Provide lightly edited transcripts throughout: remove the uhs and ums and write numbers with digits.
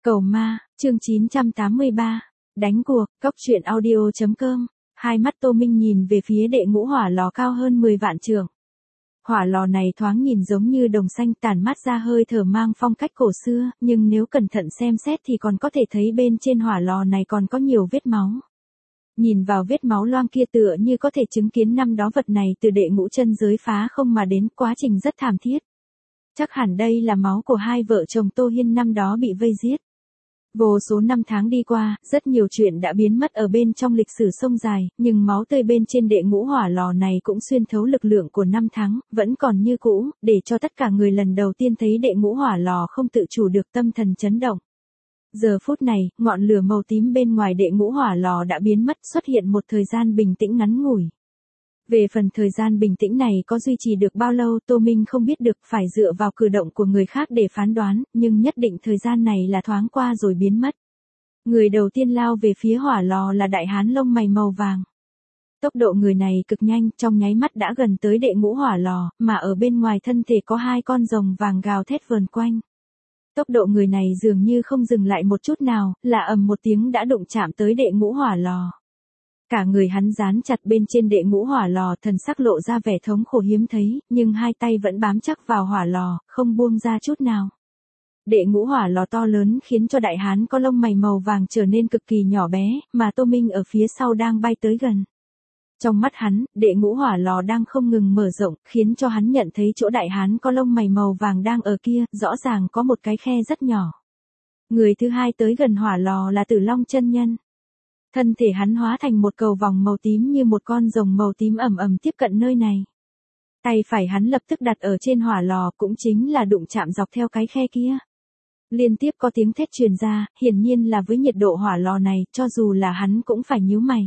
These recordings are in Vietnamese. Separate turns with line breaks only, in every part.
Cầu ma, chương 983. Đánh cuộc, cóc truyện audio.com. Hai mắt Tô Minh nhìn về phía đệ ngũ hỏa lò cao hơn 10 vạn trượng. Hỏa lò này thoáng nhìn giống như đồng xanh tản mát ra hơi thở mang phong cách cổ xưa, nhưng nếu cẩn thận xem xét thì còn có thể thấy bên trên hỏa lò này còn có nhiều vết máu. Nhìn vào vết máu loang kia tựa như có thể chứng kiến năm đó vật này từ đệ ngũ chân giới phá không mà đến, quá trình rất thảm thiết. Chắc hẳn đây là máu của hai vợ chồng Tô Hiên năm đó bị vây giết. Vô số năm tháng đi qua, rất nhiều chuyện đã biến mất ở bên trong lịch sử sông dài, nhưng máu tươi bên trên đệ ngũ hỏa lò này cũng xuyên thấu lực lượng của năm tháng, vẫn còn như cũ, để cho tất cả người lần đầu tiên thấy đệ ngũ hỏa lò không tự chủ được tâm thần chấn động. Giờ phút này, ngọn lửa màu tím bên ngoài đệ ngũ hỏa lò đã biến mất, xuất hiện một thời gian bình tĩnh ngắn ngủi. Về phần thời gian bình tĩnh này có duy trì được bao lâu Tô Minh không biết được, phải dựa vào cử động của người khác để phán đoán, nhưng nhất định thời gian này là thoáng qua rồi biến mất. Người đầu tiên lao về phía hỏa lò là đại hán lông mày màu vàng. Tốc độ người này cực nhanh, trong nháy mắt đã gần tới đệ ngũ hỏa lò, mà ở bên ngoài thân thể có hai con rồng vàng gào thét vờn quanh. Tốc độ người này dường như không dừng lại một chút nào, là ầm một tiếng đã đụng chạm tới đệ ngũ hỏa lò. Cả người hắn dán chặt bên trên đệ ngũ hỏa lò, thần sắc lộ ra vẻ thống khổ hiếm thấy, nhưng hai tay vẫn bám chắc vào hỏa lò, không buông ra chút nào. Đệ ngũ hỏa lò to lớn khiến cho đại hán có lông mày màu vàng trở nên cực kỳ nhỏ bé, mà Tô Minh ở phía sau đang bay tới gần. Trong mắt hắn, đệ ngũ hỏa lò đang không ngừng mở rộng, khiến cho hắn nhận thấy chỗ đại hán có lông mày màu vàng đang ở kia, rõ ràng có một cái khe rất nhỏ. Người thứ hai tới gần hỏa lò là Tử Long chân nhân. Thân thể hắn hóa thành một cầu vòng màu tím như một con rồng màu tím ầm ầm tiếp cận nơi này. Tay phải hắn lập tức đặt ở trên hỏa lò, cũng chính là đụng chạm dọc theo cái khe kia. Liên tiếp có tiếng thét truyền ra, hiển nhiên là với nhiệt độ hỏa lò này, cho dù là hắn cũng phải nhíu mày.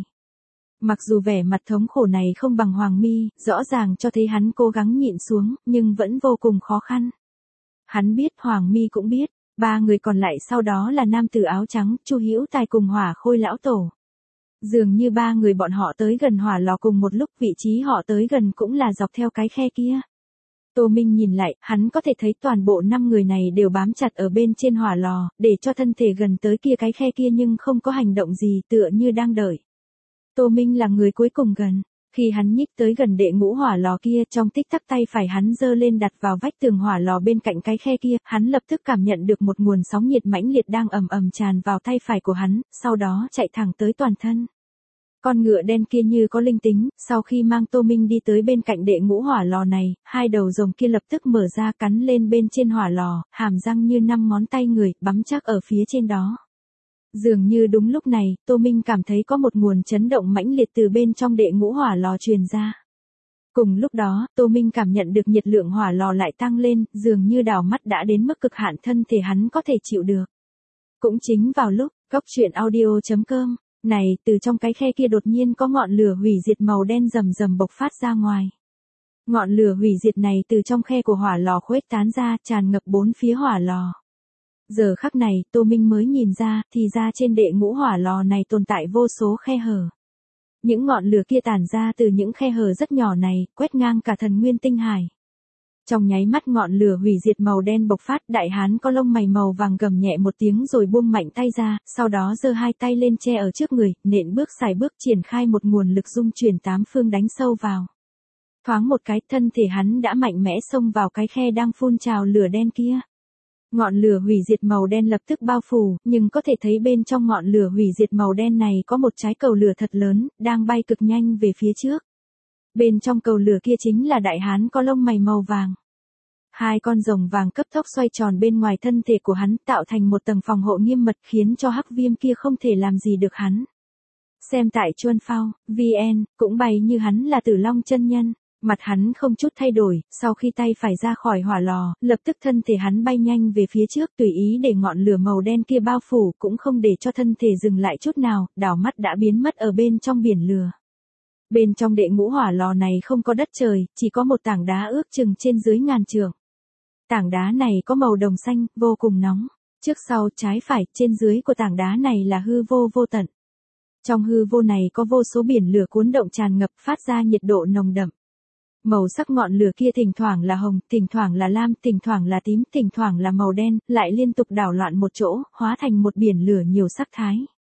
Mặc dù vẻ mặt thống khổ này không bằng Hoàng Mi, rõ ràng cho thấy hắn cố gắng nhịn xuống, nhưng vẫn vô cùng khó khăn. Hắn biết, Hoàng Mi cũng biết, ba người còn lại sau đó là nam tử áo trắng, Chu Hữu Tài cùng Hỏa Khôi lão tổ. Dường như ba người bọn họ tới gần hỏa lò cùng một lúc, vị trí họ tới gần cũng là dọc theo cái khe kia. Tô Minh nhìn lại, hắn có thể thấy toàn bộ 5 người này đều bám chặt ở bên trên hỏa lò, để cho thân thể gần tới kia cái khe kia nhưng không có hành động gì, tựa như đang đợi. Tô Minh là người cuối cùng gần. Khi hắn nhích tới gần đệ ngũ hỏa lò kia, trong tích tắc tay phải hắn giơ lên đặt vào vách tường hỏa lò bên cạnh cái khe kia, hắn lập tức cảm nhận được một nguồn sóng nhiệt mãnh liệt đang ầm ầm tràn vào tay phải của hắn, sau đó chạy thẳng tới toàn thân. Con ngựa đen kia như có linh tính, sau khi mang Tô Minh đi tới bên cạnh đệ ngũ hỏa lò này, hai đầu rồng kia lập tức mở ra cắn lên bên trên hỏa lò, hàm răng như 5 ngón tay người, bắm chắc ở phía trên đó. Dường như đúng lúc này, Tô Minh cảm thấy có một nguồn chấn động mãnh liệt từ bên trong đệ ngũ hỏa lò truyền ra. Cùng lúc đó, Tô Minh cảm nhận được nhiệt lượng hỏa lò lại tăng lên, dường như đảo mắt đã đến mức cực hạn thân thể hắn có thể chịu được. Cũng chính vào lúc, cóc truyện audio.com, này, từ trong cái khe kia đột nhiên có ngọn lửa hủy diệt màu đen rầm rầm bộc phát ra ngoài. Ngọn lửa hủy diệt này từ trong khe của hỏa lò khuếch tán ra, tràn ngập bốn phía hỏa lò. Giờ khắc này, Tô Minh mới nhìn ra, thì ra trên đệ ngũ hỏa lò này tồn tại vô số khe hở. Những ngọn lửa kia tản ra từ những khe hở rất nhỏ này, quét ngang cả thần nguyên tinh hải. Trong nháy mắt ngọn lửa hủy diệt màu đen bộc phát, đại hán có lông mày màu vàng gầm nhẹ một tiếng rồi buông mạnh tay ra, sau đó giơ hai tay lên che ở trước người, nện bước xài bước triển khai một nguồn lực dung chuyển tám phương đánh sâu vào. Thoáng một cái, thân thể hắn đã mạnh mẽ xông vào cái khe đang phun trào lửa đen kia. Ngọn lửa hủy diệt màu đen lập tức bao phủ, nhưng có thể thấy bên trong ngọn lửa hủy diệt màu đen này có một trái cầu lửa thật lớn, đang bay cực nhanh về phía trước. Bên trong cầu lửa kia chính là đại hán có lông mày màu vàng. Hai con rồng vàng cấp tốc xoay tròn bên ngoài thân thể của hắn, tạo thành một tầng phòng hộ nghiêm mật, khiến cho hắc viêm kia không thể làm gì được hắn. Xem tại Chuân Phao, VN, cũng bày như hắn là Tử Long chân nhân. Mặt hắn không chút thay đổi, sau khi tay phải ra khỏi hỏa lò, lập tức thân thể hắn bay nhanh về phía trước, tùy ý để ngọn lửa màu đen kia bao phủ, cũng không để cho thân thể dừng lại chút nào, đảo mắt đã biến mất ở bên trong biển lửa. Bên trong đệ ngũ hỏa lò này không có đất trời, chỉ có một tảng đá ước chừng trên dưới 1000 trượng. Tảng đá này có màu đồng xanh, vô cùng nóng. Trước sau, trái phải, trên dưới của tảng đá này là hư vô vô tận. Trong hư vô này có vô số biển lửa cuốn động tràn ngập, phát ra nhiệt độ nồng đậm. Màu sắc ngọn lửa kia thỉnh thoảng là hồng, thỉnh thoảng là lam, thỉnh thoảng là tím, thỉnh thoảng là màu đen, lại liên tục đảo loạn một chỗ, hóa thành một biển lửa nhiều sắc thái.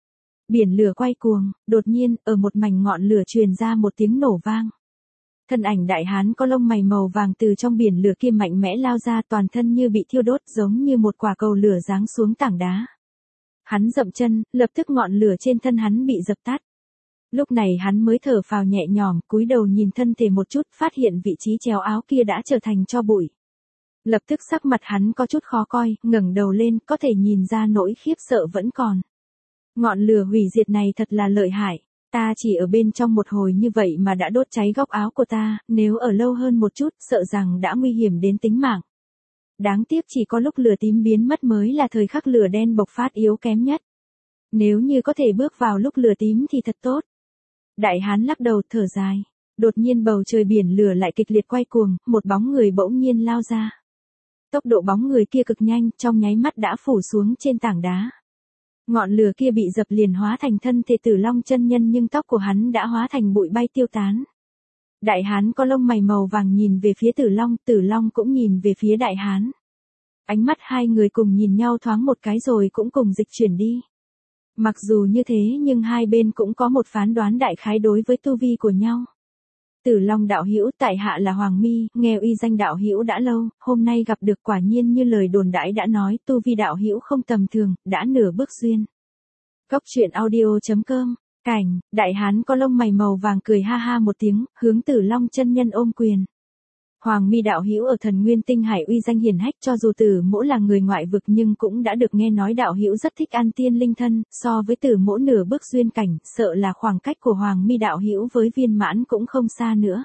Biển lửa quay cuồng, đột nhiên, ở một mảnh ngọn lửa truyền ra một tiếng nổ vang. Thân ảnh đại hán có lông mày màu vàng từ trong biển lửa kia mạnh mẽ lao ra, toàn thân như bị thiêu đốt, giống như một quả cầu lửa giáng xuống tảng đá. Hắn dậm chân, lập tức ngọn lửa trên thân hắn bị dập tắt. Lúc này hắn mới thở phào nhẹ nhõm, cúi đầu nhìn thân thể một chút, phát hiện vị trí chéo áo kia đã trở thành tro bụi. Lập tức sắc mặt hắn có chút khó coi, ngẩng đầu lên, có thể nhìn ra nỗi khiếp sợ vẫn còn. Ngọn lửa hủy diệt này thật là lợi hại. Ta chỉ ở bên trong một hồi như vậy mà đã đốt cháy góc áo của ta, nếu ở lâu hơn một chút, sợ rằng đã nguy hiểm đến tính mạng. Đáng tiếc chỉ có lúc lửa tím biến mất mới là thời khắc lửa đen bộc phát yếu kém nhất. Nếu như có thể bước vào lúc lửa tím thì thật tốt. Đại hán lắc đầu thở dài. Đột nhiên bầu trời biển lửa lại kịch liệt quay cuồng, một bóng người bỗng nhiên lao ra. Tốc độ bóng người kia cực nhanh, trong nháy mắt đã phủ xuống trên tảng đá. Ngọn lửa kia bị dập liền hóa thành thân thể Tử Long chân nhân, nhưng tóc của hắn đã hóa thành bụi bay tiêu tán. Đại hán có lông mày màu vàng nhìn về phía Tử Long cũng nhìn về phía đại hán. Ánh mắt hai người cùng nhìn nhau thoáng một cái rồi cũng cùng dịch chuyển đi. Mặc dù như thế nhưng hai bên cũng có một phán đoán đại khái đối với tu vi của nhau. Tử Long đạo hữu, tại hạ là Hoàng Mi, nghe uy danh đạo hữu đã lâu, hôm nay gặp được quả nhiên như lời đồn đãi đã nói, tu vi đạo hữu không tầm thường, đã nửa bước duyên. Cốc truyện audio.com. Cảnh, đại hán có lông mày màu vàng cười ha ha một tiếng, hướng Tử Long chân nhân ôm quyền. Hoàng Mi đạo hữu ở Thần Nguyên Tinh Hải uy danh hiển hách, cho dù Tử Mỗ là người ngoại vực nhưng cũng đã được nghe nói đạo hữu rất thích ăn tiên linh thân, so với Tử Mỗ nửa bước duyên cảnh, sợ là khoảng cách của Hoàng Mi đạo hữu với viên mãn cũng không xa nữa.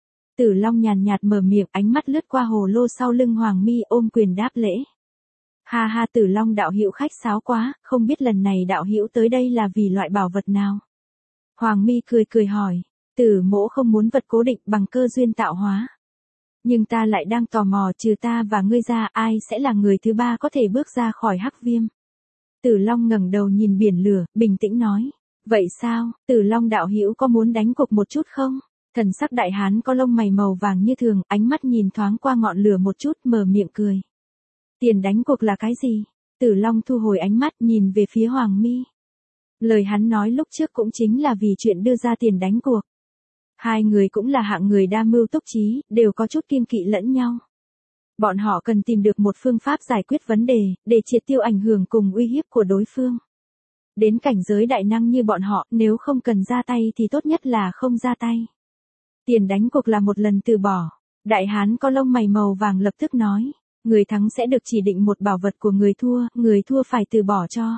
Tử Long nhàn nhạt mở miệng, ánh mắt lướt qua hồ lô sau lưng Hoàng Mi, ôm quyền đáp lễ. Ha ha, Tử Long đạo hữu khách sáo quá, không biết lần này đạo hữu tới đây là vì loại bảo vật nào? Hoàng Mi cười cười hỏi. Tử Mỗ không muốn vật cố định bằng cơ duyên tạo hóa. Nhưng ta lại đang tò mò, trừ ta và ngươi ra, ai sẽ là người thứ ba có thể bước ra khỏi hắc viêm? Tử Long ngẩng đầu nhìn biển lửa, bình tĩnh nói. Vậy sao, Tử Long đạo hữu có muốn đánh cuộc một chút không? Thần sắc đại hán có lông mày màu vàng như thường, ánh mắt nhìn thoáng qua ngọn lửa một chút, mở miệng cười. Tiền đánh cuộc là cái gì? Tử Long thu hồi ánh mắt nhìn về phía Hoàng Mi. Lời hắn nói lúc trước cũng chính là vì chuyện đưa ra tiền đánh cuộc. Hai người cũng là hạng người đa mưu túc trí, đều có chút kiêng kỵ lẫn nhau. Bọn họ cần tìm được một phương pháp giải quyết vấn đề, để triệt tiêu ảnh hưởng cùng uy hiếp của đối phương. Đến cảnh giới đại năng như bọn họ, nếu không cần ra tay thì tốt nhất là không ra tay. Tiền đánh cuộc là một lần từ bỏ. Đại hán có lông mày màu vàng lập tức nói. Người thắng sẽ được chỉ định một bảo vật của người thua phải từ bỏ cho.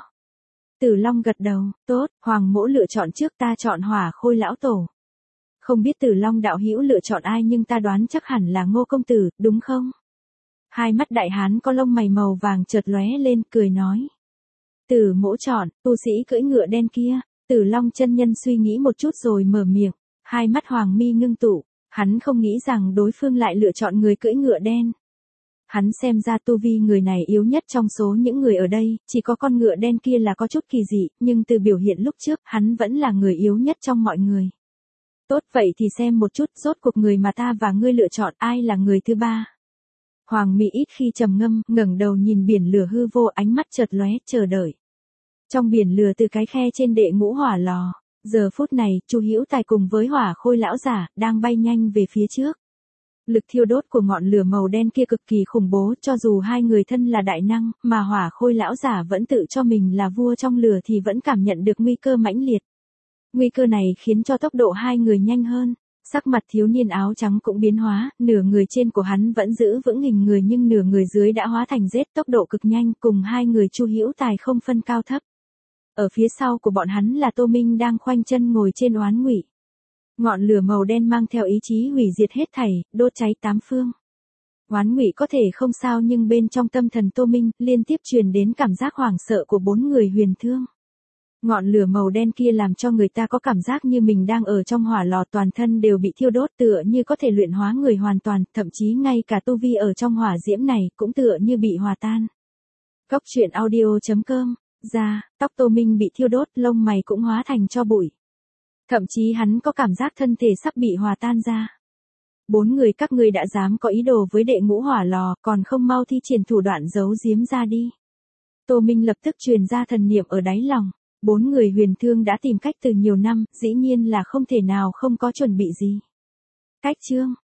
Tử Long gật đầu, tốt, Hoàng Mỗ lựa chọn trước, ta chọn Hỏa Khôi lão tổ. Không biết Tử Long đạo hữu lựa chọn ai nhưng ta đoán chắc hẳn là Ngô công tử, đúng không? Hai mắt đại hán có lông mày màu vàng chợt lóe lên, cười nói. Tử Mỗ chọn, tu sĩ cưỡi ngựa đen kia. Tử Long chân nhân suy nghĩ một chút rồi mở miệng, hai mắt Hoàng Mi ngưng tụ, hắn không nghĩ rằng đối phương lại lựa chọn người cưỡi ngựa đen. Hắn xem ra tu vi người này yếu nhất trong số những người ở đây, chỉ có con ngựa đen kia là có chút kỳ dị, nhưng từ biểu hiện lúc trước, hắn vẫn là người yếu nhất trong mọi người. Tốt, vậy thì xem một chút, rốt cuộc người mà ta và ngươi lựa chọn ai là người thứ ba. Hoàng Mi ít khi trầm ngâm, ngẩng đầu nhìn biển lửa hư vô, ánh mắt chợt lóe, chờ đợi. Trong biển lửa từ cái khe trên đệ ngũ hỏa lò, giờ phút này, Chu Hữu Tài cùng với Hỏa Khôi lão giả đang bay nhanh về phía trước. Lực thiêu đốt của ngọn lửa màu đen kia cực kỳ khủng bố, cho dù hai người thân là đại năng, mà Hỏa Khôi lão giả vẫn tự cho mình là vua trong lửa thì vẫn cảm nhận được nguy cơ mãnh liệt. Nguy cơ này khiến cho tốc độ hai người nhanh hơn. Sắc mặt thiếu niên áo trắng cũng biến hóa, nửa người trên của hắn vẫn giữ vững hình người nhưng nửa người dưới đã hóa thành rết, tốc độ cực nhanh, cùng hai người Chu Hữu Tài không phân cao thấp. Ở phía sau của bọn hắn là Tô Minh đang khoanh chân ngồi trên oán ngụy. Ngọn lửa màu đen mang theo ý chí hủy diệt hết thảy, đốt cháy tám phương. Oán ngụy có thể không sao nhưng bên trong tâm thần Tô Minh liên tiếp truyền đến cảm giác hoảng sợ của bốn người huyền thương. Ngọn lửa màu đen kia làm cho người ta có cảm giác như mình đang ở trong hỏa lò, toàn thân đều bị thiêu đốt, tựa như có thể luyện hóa người hoàn toàn, thậm chí ngay cả tu vi ở trong hỏa diễm này cũng tựa như bị hòa tan. Cốc truyện audio.com. Da, tóc Tô Minh bị thiêu đốt, lông mày cũng hóa thành tro bụi. Thậm chí hắn có cảm giác thân thể sắp bị hòa tan ra. 4 người các ngươi đã dám có ý đồ với đệ ngũ hỏa lò, còn không mau thi triển thủ đoạn giấu giếm ra đi. Tô Minh lập tức truyền ra thần niệm ở đáy lòng. 4 người huyền thương đã tìm cách từ nhiều năm, dĩ nhiên là không thể nào không có chuẩn bị gì. Cách chương